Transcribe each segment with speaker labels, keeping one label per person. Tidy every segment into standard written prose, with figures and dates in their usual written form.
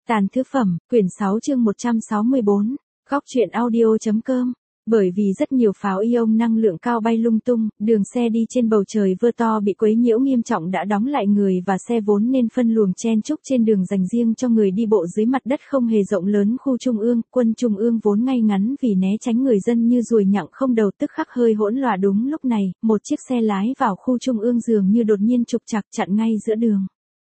Speaker 1: Tàn thứ phẩm, quyển 6 chương 164, góc truyện audio.com. Bởi vì rất nhiều pháo ion năng lượng cao bay lung tung, đường xe đi trên bầu trời vơ to bị quấy nhiễu nghiêm trọng đã đóng lại người và xe vốn nên phân luồng chen chúc trên đường dành riêng cho người đi bộ dưới mặt đất không hề rộng lớn. Khu trung ương, quân trung ương vốn ngay ngắn vì né tránh người dân như ruồi nhặng không đầu tức khắc hơi hỗn loạn. Đúng lúc này, một chiếc xe lái vào khu trung ương dường như đột nhiên trục trặc chặn ngay giữa đường.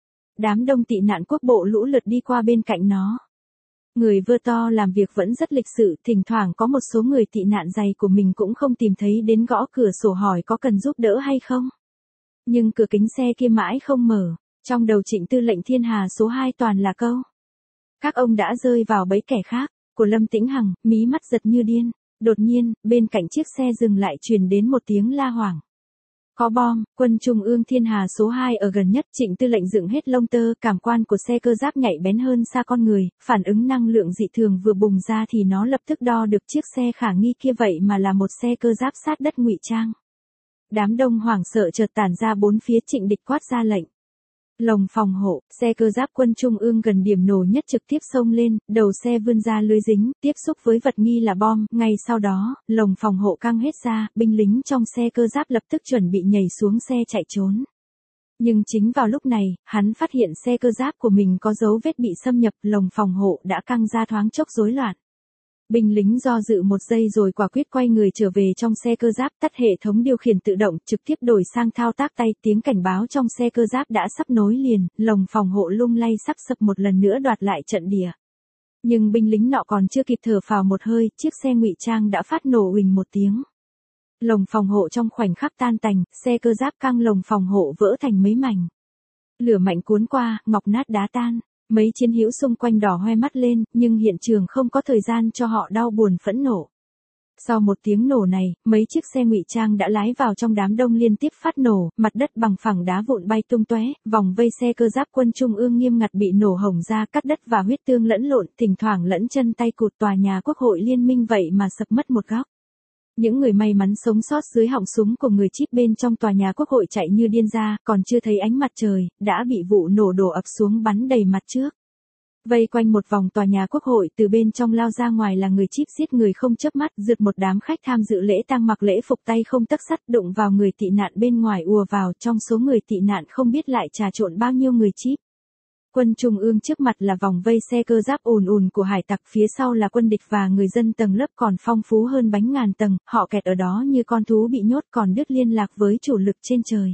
Speaker 1: Đám đông tị nạn quốc bộ lũ lượt đi qua bên cạnh nó. Người vơ to làm việc vẫn rất lịch sự, thỉnh thoảng có một số người tị nạn giày của mình cũng không tìm thấy đến gõ cửa sổ hỏi có cần giúp đỡ hay không. Nhưng cửa kính xe kia mãi không mở, trong đầu Trịnh Tư lệnh Thiên Hà số 2 toàn là câu. Các ông đã rơi vào bẫy kẻ khác, của Lâm Tĩnh Hằng, mí mắt giật như điên. Đột nhiên, bên cạnh chiếc xe dừng lại truyền đến một tiếng la hoảng. Có bom, quân trung ương Thiên Hà số 2 ở gần nhất. Trịnh Tư lệnh dựng hết lông tơ, cảm quan của xe cơ giáp nhạy bén hơn xa con người, phản ứng năng lượng dị thường vừa bùng ra thì nó lập tức đo được chiếc xe khả nghi kia vậy mà là một xe cơ giáp sát đất ngụy trang. Đám đông hoảng sợ chợt tản ra bốn phía. Trịnh địch quát ra lệnh. Lồng phòng hộ, xe cơ giáp quân trung ương gần điểm nổ nhất trực tiếp xông lên, đầu xe vươn ra lưới dính, tiếp xúc với vật nghi là bom, ngay sau đó, lồng phòng hộ căng hết ra, binh lính trong xe cơ giáp lập tức chuẩn bị nhảy xuống xe chạy trốn. Nhưng chính vào lúc này, hắn phát hiện xe cơ giáp của mình có dấu vết bị xâm nhập, lồng phòng hộ đã căng ra thoáng chốc rối loạn. Binh lính do dự một giây rồi quả quyết quay người trở về trong xe cơ giáp, tắt hệ thống điều khiển tự động, trực tiếp đổi sang thao tác tay. Tiếng cảnh báo trong xe cơ giáp đã sắp nối liền, lồng phòng hộ lung lay sắp sập một lần nữa đoạt lại trận địa. Nhưng binh lính nọ còn chưa kịp thở phào một hơi, chiếc xe ngụy trang đã phát nổ huỳnh một tiếng. Lồng phòng hộ trong khoảnh khắc tan tành, xe cơ giáp căng lồng phòng hộ vỡ thành mấy mảnh. Lửa mạnh cuốn qua, ngọc nát đá tan. Mấy chiến hữu xung quanh đỏ hoe mắt lên, nhưng hiện trường không có thời gian cho họ đau buồn phẫn nộ. Sau một tiếng nổ này, mấy chiếc xe ngụy trang đã lái vào trong đám đông liên tiếp phát nổ, mặt đất bằng phẳng đá vụn bay tung tóe, vòng vây xe cơ giáp quân trung ương nghiêm ngặt bị nổ hồng ra, cắt đất và huyết tương lẫn lộn, thỉnh thoảng lẫn chân tay cụt. Tòa nhà Quốc hội Liên minh vậy mà sập mất một góc. Những người may mắn sống sót dưới họng súng của người chip bên trong tòa nhà Quốc hội chạy như điên ra, còn chưa thấy ánh mặt trời, đã bị vụ nổ đổ ập xuống bắn đầy mặt trước. Vây quanh một vòng tòa nhà Quốc hội, từ bên trong lao ra ngoài là người chip giết người không chớp mắt, rượt một đám khách tham dự lễ tang mặc lễ phục tay không tấc sắt, đụng vào người tị nạn bên ngoài ùa vào. Trong số người tị nạn không biết lại trà trộn bao nhiêu người chip. Quân trung ương trước mặt là vòng vây xe cơ giáp ùn ùn của hải tặc, phía sau là quân địch và người dân tầng lớp còn phong phú hơn bánh ngàn tầng, họ kẹt ở đó như con thú bị nhốt còn đứt liên lạc với chủ lực trên trời.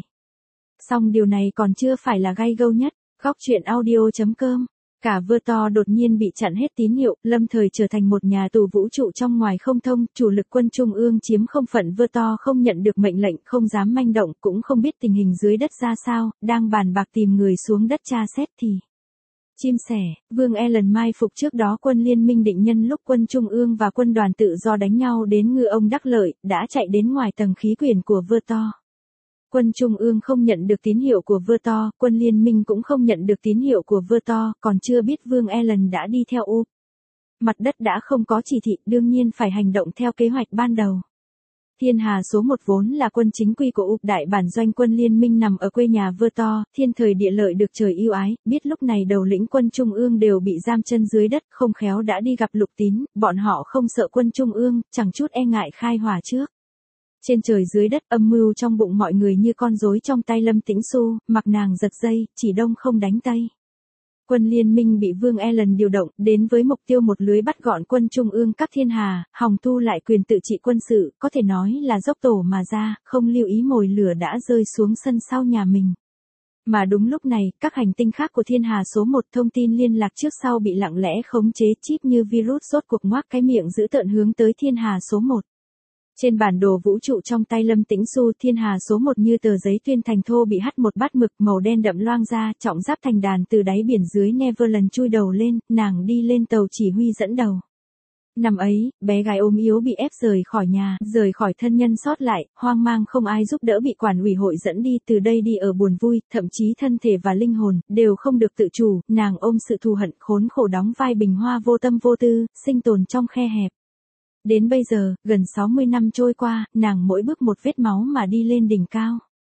Speaker 1: Song điều này còn chưa phải là gay gâu nhất, góc truyện audio.com. Cả vơ to đột nhiên bị chặn hết tín hiệu, lâm thời trở thành một nhà tù vũ trụ trong ngoài không thông. Chủ lực quân trung ương chiếm không phận vơ to không nhận được mệnh lệnh, không dám manh động, cũng không biết tình hình dưới đất ra sao, đang bàn bạc tìm người xuống đất tra xét thì chim sẻ, Vương Ellen mai phục trước đó quân liên minh định nhân lúc quân trung ương và quân đoàn tự do đánh nhau đến ngư ông đắc lợi, đã chạy đến ngoài tầng khí quyển của vơ to. Quân trung ương không nhận được tín hiệu của vơ to, quân liên minh cũng không nhận được tín hiệu của vơ to, còn chưa biết Vương Ellen đã đi theo U. Mặt đất đã không có chỉ thị, đương nhiên phải hành động theo kế hoạch ban đầu. Thiên Hà số 1 vốn là quân chính quy của U, đại bản doanh quân liên minh nằm ở quê nhà vơ to, thiên thời địa lợi được trời ưu ái, biết lúc này đầu lĩnh quân trung ương đều bị giam chân dưới đất, không khéo đã đi gặp Lục Tín, bọn họ không sợ quân trung ương, chẳng chút e ngại khai hỏa trước. Trên trời dưới đất, âm mưu trong bụng mọi người như con rối trong tay Lâm Tĩnh Xu, mặc nàng giật dây, chỉ đông không đánh tây. Quân liên minh bị Vương Ellen điều động, đến với mục tiêu một lưới bắt gọn quân trung ương các thiên hà, hòng thu lại quyền tự trị quân sự, có thể nói là dốc tổ mà ra, không lưu ý mồi lửa đã rơi xuống sân sau nhà mình. Mà đúng lúc này, các hành tinh khác của thiên hà số 1 thông tin liên lạc trước sau bị lặng lẽ khống chế, chip như virus rốt cuộc ngoác cái miệng giữ tợn hướng tới thiên hà số 1. Trên bản đồ vũ trụ trong tay Lâm Tĩnh Xu, thiên hà số 1 như tờ giấy tuyên thành thô bị hắt một bát mực màu đen đậm loang ra, trọng giáp thành đàn từ đáy biển dưới Neverland chui đầu lên, nàng đi lên tàu chỉ huy dẫn đầu. Năm ấy, bé gái ốm yếu bị ép rời khỏi nhà, rời khỏi thân nhân sót lại, hoang mang không ai giúp đỡ bị quản ủy hội dẫn đi, từ đây đi ở buồn vui, thậm chí thân thể và linh hồn, đều không được tự chủ, nàng ôm sự thù hận khốn khổ đóng vai bình hoa vô tâm vô tư, sinh tồn trong khe hẹp. Đến bây giờ, gần 60 năm trôi qua, nàng mỗi bước một vết máu mà đi lên đỉnh cao.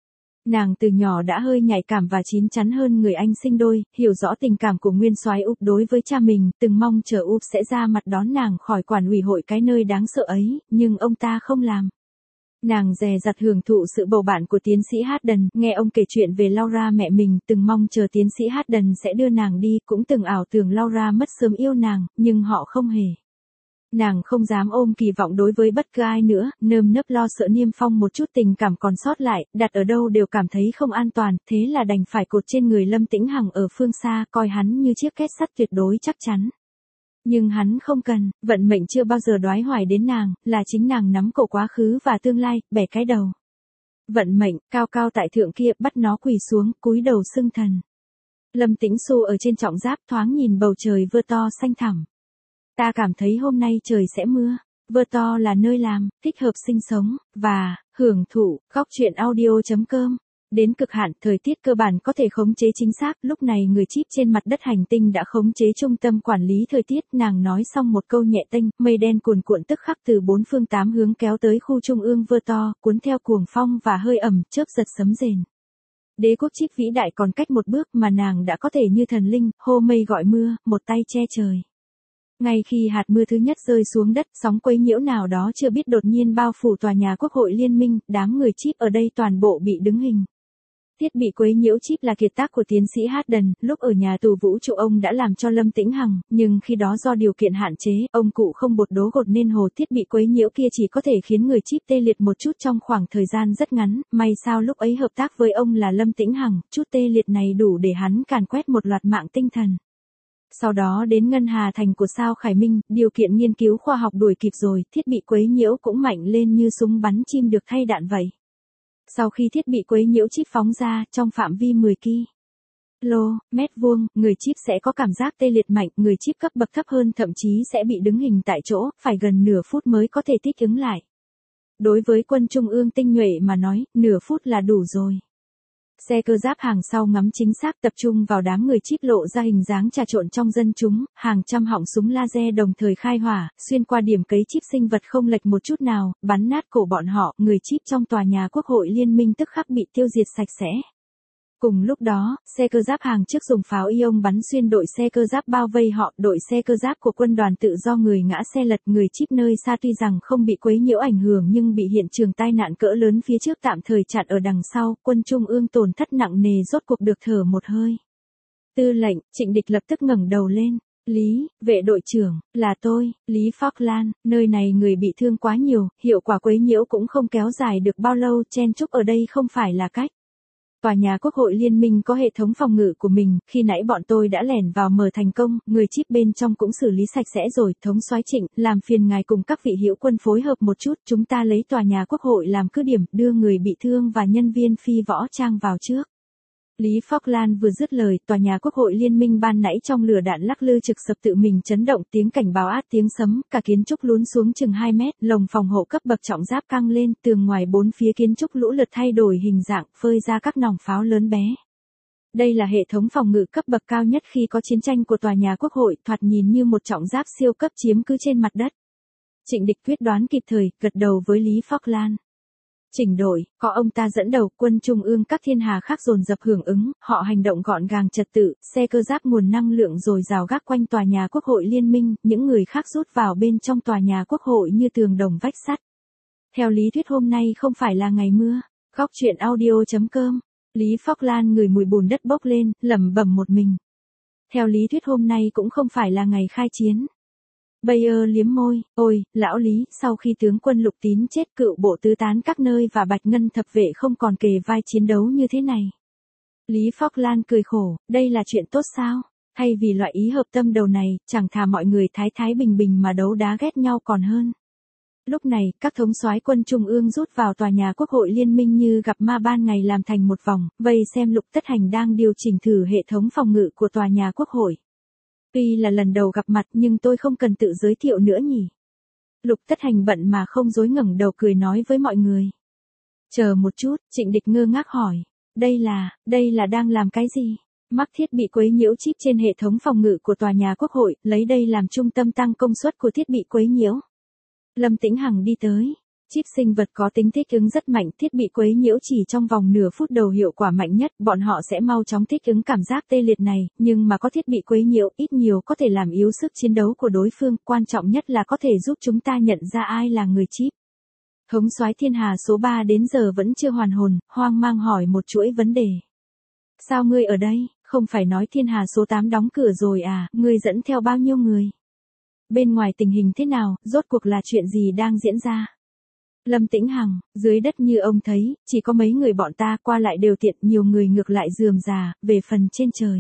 Speaker 1: Nàng từ nhỏ đã hơi nhạy cảm và chín chắn hơn người anh sinh đôi, hiểu rõ tình cảm của nguyên soái Úc đối với cha mình, từng mong chờ Úc sẽ ra mặt đón nàng khỏi quản ủy hội cái nơi đáng sợ ấy, nhưng ông ta không làm. Nàng dè dặt hưởng thụ sự bầu bạn của tiến sĩ Hayden, nghe ông kể chuyện về Laura mẹ mình, từng mong chờ tiến sĩ Hayden sẽ đưa nàng đi, cũng từng ảo tưởng Laura mất sớm yêu nàng, nhưng họ không hề. Nàng không dám ôm kỳ vọng đối với bất cứ ai nữa, nơm nớp lo sợ Niêm Phong một chút tình cảm còn sót lại, đặt ở đâu đều cảm thấy không an toàn, thế là đành phải cột trên người Lâm Tĩnh Hằng ở phương xa, coi hắn như chiếc két sắt tuyệt đối chắc chắn. Nhưng hắn không cần, vận mệnh chưa bao giờ đoái hoài đến nàng, là chính nàng nắm cổ quá khứ và tương lai, bẻ cái đầu. Vận mệnh, cao cao tại thượng kia, bắt nó quỳ xuống, cúi đầu xưng thần. Lâm Tĩnh Xu ở trên trọng giáp thoáng nhìn bầu trời vơ to xanh thẳm. Ta cảm thấy hôm nay trời sẽ mưa. Vơ to là nơi làm, thích hợp sinh sống, và hưởng thụ. Góc truyện audio.com. Đến cực hạn, thời tiết cơ bản có thể khống chế chính xác, lúc này người chip trên mặt đất hành tinh đã khống chế trung tâm quản lý thời tiết, nàng nói xong một câu nhẹ tênh, mây đen cuồn cuộn tức khắc từ bốn phương tám hướng kéo tới khu trung ương Vơ to, cuốn theo cuồng phong và hơi ẩm, chớp giật sấm rền. Đế quốc chip vĩ đại còn cách một bước mà nàng đã có thể như thần linh, hô mây gọi mưa, một tay che trời. Ngay khi hạt mưa thứ nhất rơi xuống đất, sóng quấy nhiễu nào đó chưa biết đột nhiên bao phủ tòa nhà Quốc hội Liên minh, đám người chip ở đây toàn bộ bị đứng hình. Thiết bị quấy nhiễu chip là kiệt tác của tiến sĩ Hayden, lúc ở nhà tù vũ trụ ông đã làm cho Lâm Tĩnh Hằng, nhưng khi đó do điều kiện hạn chế, ông cụ không bột đố gột nên hồ thiết bị quấy nhiễu kia chỉ có thể khiến người chip tê liệt một chút trong khoảng thời gian rất ngắn, may sao lúc ấy hợp tác với ông là Lâm Tĩnh Hằng, chút tê liệt này đủ để hắn càn quét một loạt mạng tinh thần. Sau đó đến Ngân Hà Thành của sao Khải Minh, điều kiện nghiên cứu khoa học đuổi kịp rồi, thiết bị quấy nhiễu cũng mạnh lên như súng bắn chim được thay đạn vậy. Sau khi thiết bị quấy nhiễu chip phóng ra, trong phạm vi 10 km vuông, người chip sẽ có cảm giác tê liệt mạnh, người chip cấp bậc thấp hơn thậm chí sẽ bị đứng hình tại chỗ, phải gần nửa phút mới có thể thích ứng lại. Đối với quân trung ương tinh nhuệ mà nói, nửa phút là đủ rồi. Xe cơ giáp hàng sau ngắm chính xác tập trung vào đám người chip lộ ra hình dáng trà trộn trong dân chúng, hàng trăm họng súng laser đồng thời khai hỏa, xuyên qua điểm cấy chip sinh vật không lệch một chút nào, bắn nát cổ bọn họ, người chip trong tòa nhà Quốc hội Liên minh tức khắc bị tiêu diệt sạch sẽ. Cùng lúc đó, xe cơ giáp hàng trước dùng pháo ion bắn xuyên đội xe cơ giáp bao vây họ, đội xe cơ giáp của quân đoàn tự do người ngã xe lật, người chip nơi xa tuy rằng không bị quấy nhiễu ảnh hưởng nhưng bị hiện trường tai nạn cỡ lớn phía trước tạm thời chặn ở đằng sau, quân trung ương tổn thất nặng nề rốt cuộc được thở một hơi. Tư lệnh, Trịnh Địch lập tức ngẩng đầu lên. Lý, vệ đội trưởng, là tôi, Lý Falkland, nơi này người bị thương quá nhiều, hiệu quả quấy nhiễu cũng không kéo dài được bao lâu, chen chúc ở đây không phải là cách. Tòa nhà Quốc hội Liên minh có hệ thống phòng ngự của mình, khi nãy bọn tôi đã lẻn vào mở thành công, người chip bên trong cũng xử lý sạch sẽ rồi, thống soái Trịnh, làm phiền ngài cùng các vị hữu quân phối hợp một chút, chúng ta lấy tòa nhà Quốc hội làm cứ điểm, đưa người bị thương và nhân viên phi võ trang vào trước. Lý Falkland vừa dứt lời, tòa nhà Quốc hội Liên minh ban nãy trong lửa đạn lắc lư trực sập tự mình chấn động, tiếng cảnh báo át tiếng sấm, cả kiến trúc lún xuống chừng 2 mét, lồng phòng hộ cấp bậc trọng giáp căng lên, tường ngoài bốn phía kiến trúc lũ lượt thay đổi hình dạng, phơi ra các nòng pháo lớn bé. Đây là hệ thống phòng ngự cấp bậc cao nhất khi có chiến tranh của tòa nhà Quốc hội, thoạt nhìn như một trọng giáp siêu cấp chiếm cứ trên mặt đất. Trịnh Địch quyết đoán kịp thời, gật đầu với Lý Falkland. Chỉnh đội, có ông ta dẫn đầu, quân trung ương các thiên hà khác dồn dập hưởng ứng, họ hành động gọn gàng trật tự, xe cơ giáp nguồn năng lượng dồi dào gác quanh tòa nhà Quốc hội Liên minh, những người khác rút vào bên trong tòa nhà Quốc hội như tường đồng vách sắt. Theo lý thuyết hôm nay không phải là ngày mưa. Góc truyện audio.com. Lý Falkland ngửi mùi bùn đất bốc lên, lẩm bẩm một mình. Theo lý thuyết hôm nay cũng không phải là ngày khai chiến. Bayer liếm môi, ôi, lão Lý, sau khi tướng quân Lục Tín chết cựu bộ tứ tán các nơi và Bạch Ngân thập vệ không còn kề vai chiến đấu như thế này. Lý Falkland cười khổ, đây là chuyện tốt sao? Hay vì loại ý hợp tâm đầu này, chẳng thà mọi người thái thái bình bình mà đấu đá ghét nhau còn hơn. Lúc này, các thống soái quân trung ương rút vào tòa nhà Quốc hội Liên minh như gặp ma ban ngày làm thành một vòng, vây xem Lục Tất Hành đang điều chỉnh thử hệ thống phòng ngự của tòa nhà Quốc hội. Tuy là lần đầu gặp mặt nhưng tôi không cần tự giới thiệu nữa nhỉ. Lục Tất Hành bận mà không dối ngẩng đầu cười nói với mọi người. Chờ một chút, Trịnh Địch ngơ ngác hỏi. Đây là đang làm cái gì? Mắc thiết bị quấy nhiễu chip trên hệ thống phòng ngự của tòa nhà Quốc hội, lấy đây làm trung tâm tăng công suất của thiết bị quấy nhiễu. Lâm Tĩnh Hằng đi tới. Chip sinh vật có tính thích ứng rất mạnh, thiết bị quấy nhiễu chỉ trong vòng nửa phút đầu hiệu quả mạnh nhất, bọn họ sẽ mau chóng thích ứng cảm giác tê liệt này, nhưng mà có thiết bị quấy nhiễu ít nhiều có thể làm yếu sức chiến đấu của đối phương, quan trọng nhất là có thể giúp chúng ta nhận ra ai là người chip. Thống soái Thiên Hà số 3 đến giờ vẫn chưa hoàn hồn, hoang mang hỏi một chuỗi vấn đề. Sao ngươi ở đây, không phải nói Thiên Hà số 8 đóng cửa rồi à, ngươi dẫn theo bao nhiêu người? Bên ngoài tình hình thế nào, rốt cuộc là chuyện gì đang diễn ra? Lâm Tĩnh Hằng, dưới đất như ông thấy, chỉ có mấy người bọn ta qua lại đều tiện, nhiều người ngược lại rườm rà, về phần trên trời.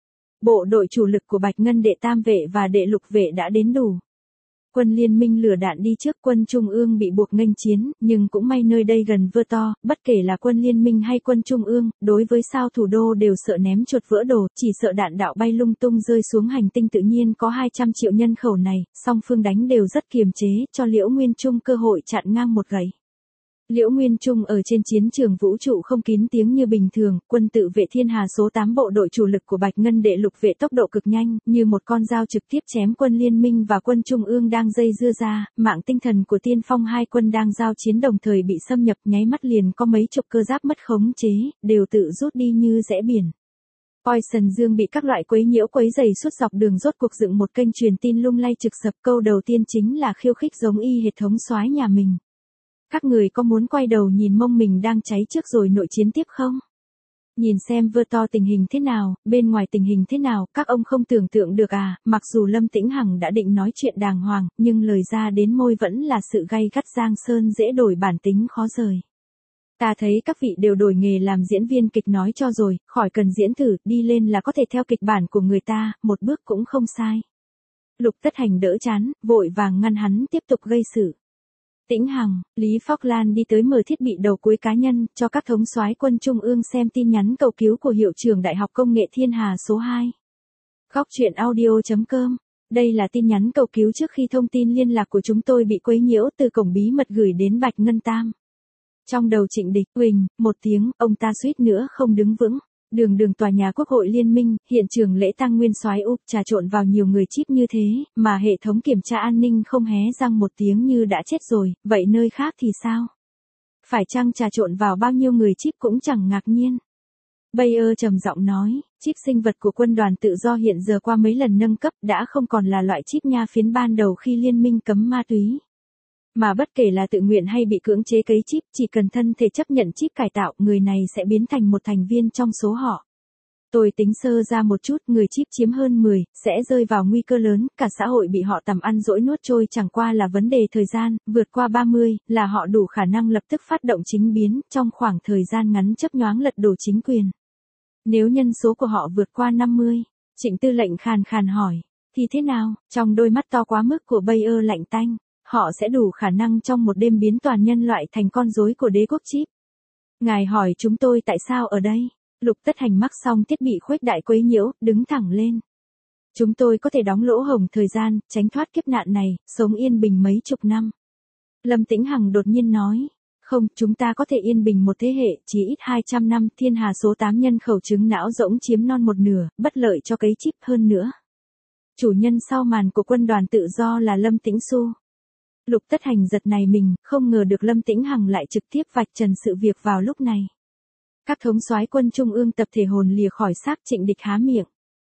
Speaker 1: Bộ đội chủ lực của Bạch Ngân đệ tam vệ và đệ lục vệ đã đến đủ. Quân liên minh lửa đạn đi trước, quân trung ương bị buộc nghênh chiến, nhưng cũng may nơi đây gần vơ to, bất kể là quân liên minh hay quân trung ương, đối với sao thủ đô đều sợ ném chuột vỡ đồ, chỉ sợ đạn đạo bay lung tung rơi xuống hành tinh tự nhiên có 200 triệu nhân khẩu này, song phương đánh đều rất kiềm chế, cho Liễu Nguyên Trung cơ hội chặn ngang một gậy. Liễu Nguyên Trung ở trên chiến trường vũ trụ không kín tiếng như bình thường, quân tự vệ Thiên Hà số 8 bộ đội chủ lực của Bạch Ngân đệ lục vệ tốc độ cực nhanh, như một con dao trực tiếp chém quân liên minh và quân trung ương đang dây dưa ra, mạng tinh thần của tiên phong hai quân đang giao chiến đồng thời bị xâm nhập, nháy mắt liền có mấy chục cơ giáp mất khống chế, đều tự rút đi như rẽ biển. Poison Dương bị các loại quấy nhiễu quấy dày suốt dọc đường, rốt cuộc dựng một kênh truyền tin lung lay trực sập, câu đầu tiên chính là khiêu khích giống y hệ thống soái nhà mình. Các người có muốn quay đầu nhìn mông mình đang cháy trước rồi nội chiến tiếp không? Nhìn xem vơ to tình hình thế nào, bên ngoài tình hình thế nào, các ông không tưởng tượng được à, mặc dù Lâm Tĩnh Hằng đã định nói chuyện đàng hoàng, nhưng lời ra đến môi vẫn là sự gay gắt, giang sơn dễ đổi bản tính khó rời. Ta thấy các vị đều đổi nghề làm diễn viên kịch nói cho rồi, khỏi cần diễn thử, đi lên là có thể theo kịch bản của người ta, một bước cũng không sai. Lục Tất Hành đỡ chán, vội vàng ngăn hắn tiếp tục gây sự. Tĩnh Hằng, Lý Phóc Lan đi tới mở thiết bị đầu cuối cá nhân, cho các thống soái quân trung ương xem tin nhắn cầu cứu của hiệu trưởng Đại học Công nghệ Thiên Hà số 2. Góc truyện audio.com. Đây là tin nhắn cầu cứu trước khi thông tin liên lạc của chúng tôi bị quấy nhiễu từ cổng bí mật gửi đến Bạch Ngân Tam. Trong đầu Trịnh Địch, huỳnh, một tiếng, ông ta suýt nữa không đứng vững. Đường tòa nhà Quốc hội Liên minh, hiện trường lễ tang nguyên soái Úc trà trộn vào nhiều người chip như thế, mà hệ thống kiểm tra an ninh không hé răng một tiếng như đã chết rồi, vậy nơi khác thì sao? Phải chăng trà trộn vào bao nhiêu người chip cũng chẳng ngạc nhiên. Bayer trầm giọng nói, chip sinh vật của quân đoàn tự do hiện giờ qua mấy lần nâng cấp đã không còn là loại chip nha phiến ban đầu khi liên minh cấm ma túy. Mà bất kể là tự nguyện hay bị cưỡng chế cấy chip, chỉ cần thân thể chấp nhận chip cải tạo, người này sẽ biến thành một thành viên trong số họ. Tôi tính sơ ra một chút, người chip chiếm hơn 10, sẽ rơi vào nguy cơ lớn, cả xã hội bị họ tầm ăn dỗi nuốt trôi, chẳng qua là vấn đề thời gian, vượt qua 30, là họ đủ khả năng lập tức phát động chính biến, trong khoảng thời gian ngắn chớp nhoáng lật đổ chính quyền. Nếu nhân số của họ vượt qua 50, Trịnh Tư lệnh khàn khàn hỏi, thì thế nào? Trong đôi mắt to quá mức của Bayer lạnh tanh. Họ sẽ đủ khả năng trong một đêm biến toàn nhân loại thành con rối của đế quốc chip. Ngài hỏi chúng tôi tại sao ở đây? Lục Tất Hành mắc xong thiết bị khuếch đại quấy nhiễu, đứng thẳng lên. Chúng tôi có thể đóng lỗ hổng thời gian, tránh thoát kiếp nạn này, sống yên bình mấy chục năm. Lâm Tĩnh Hằng đột nhiên nói, không, chúng ta có thể yên bình một thế hệ, chỉ ít 200 năm, Thiên Hà số 8 nhân khẩu trứng não rỗng chiếm non một nửa, bất lợi cho cấy chip hơn nữa. Chủ nhân sau màn của quân đoàn tự do là Lâm Tĩnh Xu. Lục Tất Hành giật này mình, không ngờ được Lâm Tĩnh Hằng lại trực tiếp vạch trần sự việc vào lúc này. Các thống soái quân trung ương tập thể hồn lìa khỏi xác. Trịnh Địch há miệng.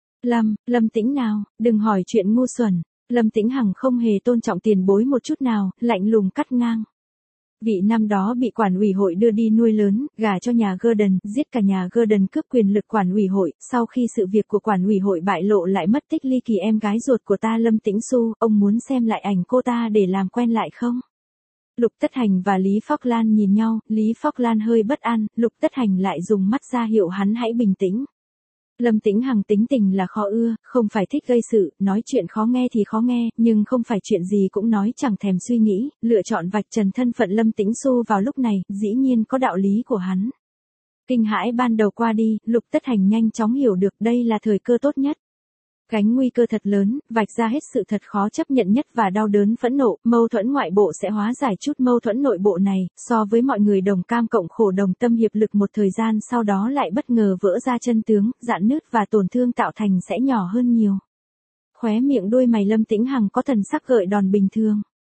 Speaker 1: Lâm Tĩnh nào, đừng hỏi chuyện ngu xuẩn. Lâm Tĩnh Hằng không hề tôn trọng tiền bối một chút nào, lạnh lùng cắt ngang. Vị năm đó bị quản ủy hội đưa đi nuôi lớn, gả cho nhà Gordon, giết cả nhà Gordon, cướp quyền lực quản ủy hội, sau khi sự việc của quản ủy hội bại lộ lại mất tích ly kỳ em gái ruột của ta Lâm Tĩnh Xu, ông muốn xem lại ảnh cô ta để làm quen lại không? Lục Tất Hành và Lý Phóc Lan nhìn nhau, Lý Phóc Lan hơi bất an, Lục Tất Hành lại dùng mắt ra hiệu hắn hãy bình tĩnh. Lâm Tĩnh Hằng tính tình là khó ưa, không phải thích gây sự, nói chuyện khó nghe thì khó nghe, nhưng không phải chuyện gì cũng nói chẳng thèm suy nghĩ, lựa chọn vạch trần thân phận Lâm Tĩnh Xu vào lúc này, dĩ nhiên có đạo lý của hắn. Kinh hãi ban đầu qua đi, Lục Tất Hành nhanh chóng hiểu được đây là thời cơ tốt nhất. Gánh nguy cơ thật lớn, vạch ra hết sự thật khó chấp nhận nhất và đau đớn phẫn nộ, mâu thuẫn ngoại bộ sẽ hóa giải chút mâu thuẫn nội bộ này, so với mọi người đồng cam cộng khổ đồng tâm hiệp lực một thời gian sau đó lại bất ngờ vỡ ra chân tướng, rạn nứt và tổn thương tạo thành sẽ nhỏ hơn nhiều. Khóe miệng đôi mày Lâm Tĩnh Hằng có thần sắc gợi đòn bình thường.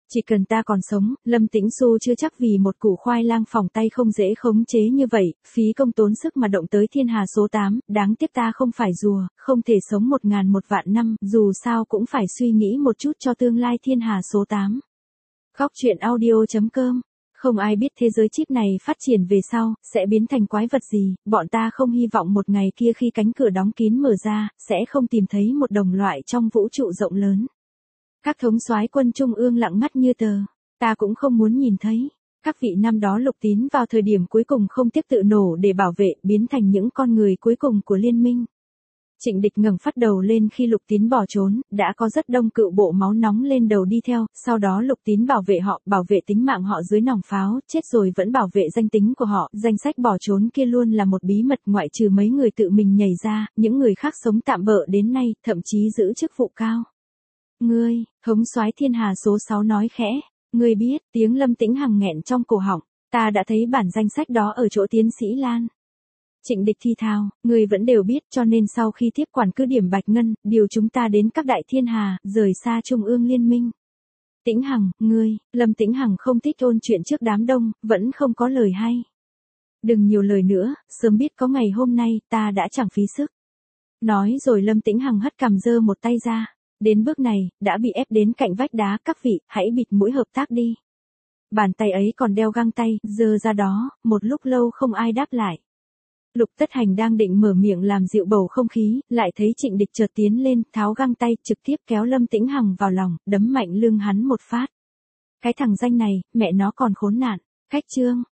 Speaker 1: Chỉ cần ta còn sống, Lâm Tĩnh Xu chưa chắc vì một củ khoai lang phỏng tay không dễ khống chế như vậy, phí công tốn sức mà động tới thiên hà số 8, đáng tiếc ta không phải rùa, không thể sống 1001 vạn năm, dù sao cũng phải suy nghĩ một chút cho tương lai thiên hà số 8. Khóc chuyện audio.com. Không ai biết thế giới chip này phát triển về sau, sẽ biến thành quái vật gì, bọn ta không hy vọng một ngày kia khi cánh cửa đóng kín mở ra, sẽ không tìm thấy một đồng loại trong vũ trụ rộng lớn. Các thống soái quân trung ương lặng mắt như tờ, ta cũng không muốn nhìn thấy. Các vị năm đó Lục Tín vào thời điểm cuối cùng không tiếc tự nổ để bảo vệ, biến thành những con người cuối cùng của liên minh. Trịnh Địch ngẩng phát đầu lên khi Lục Tín bỏ trốn, đã có rất đông cựu bộ máu nóng lên đầu đi theo, sau đó Lục Tín bảo vệ họ, bảo vệ tính mạng họ dưới nòng pháo, chết rồi vẫn bảo vệ danh tính của họ, danh sách bỏ trốn kia luôn là một bí mật ngoại trừ mấy người tự mình nhảy ra, những người khác sống tạm bợ đến nay, thậm chí giữ chức vụ cao. Ngươi, thống soái thiên hà số 6 nói khẽ, ngươi biết, tiếng Lâm Tĩnh Hằng nghẹn trong cổ họng, ta đã thấy bản danh sách đó ở chỗ tiến sĩ Lan. Trịnh Địch thi thào, ngươi vẫn đều biết cho nên sau khi tiếp quản cứ điểm Bạch Ngân, điều chúng ta đến các đại thiên hà, rời xa trung ương liên minh. Tĩnh Hằng, ngươi, Lâm Tĩnh Hằng không thích ôn chuyện trước đám đông, vẫn không có lời hay. Đừng nhiều lời nữa, sớm biết có ngày hôm nay, ta đã chẳng phí sức. Nói rồi Lâm Tĩnh Hằng hất cằm giơ một tay ra. Đến bước này, đã bị ép đến cạnh vách đá, các vị, hãy bịt mũi hợp tác đi. Bàn tay ấy còn đeo găng tay, giơ ra đó, một lúc lâu không ai đáp lại. Lục Tất Hành đang định mở miệng làm dịu bầu không khí, lại thấy Trịnh Địch chợt tiến lên, tháo găng tay, trực tiếp kéo Lâm Tĩnh Hằng vào lòng, đấm mạnh lưng hắn một phát. Cái thằng danh này, mẹ nó còn khốn nạn. Khách trương,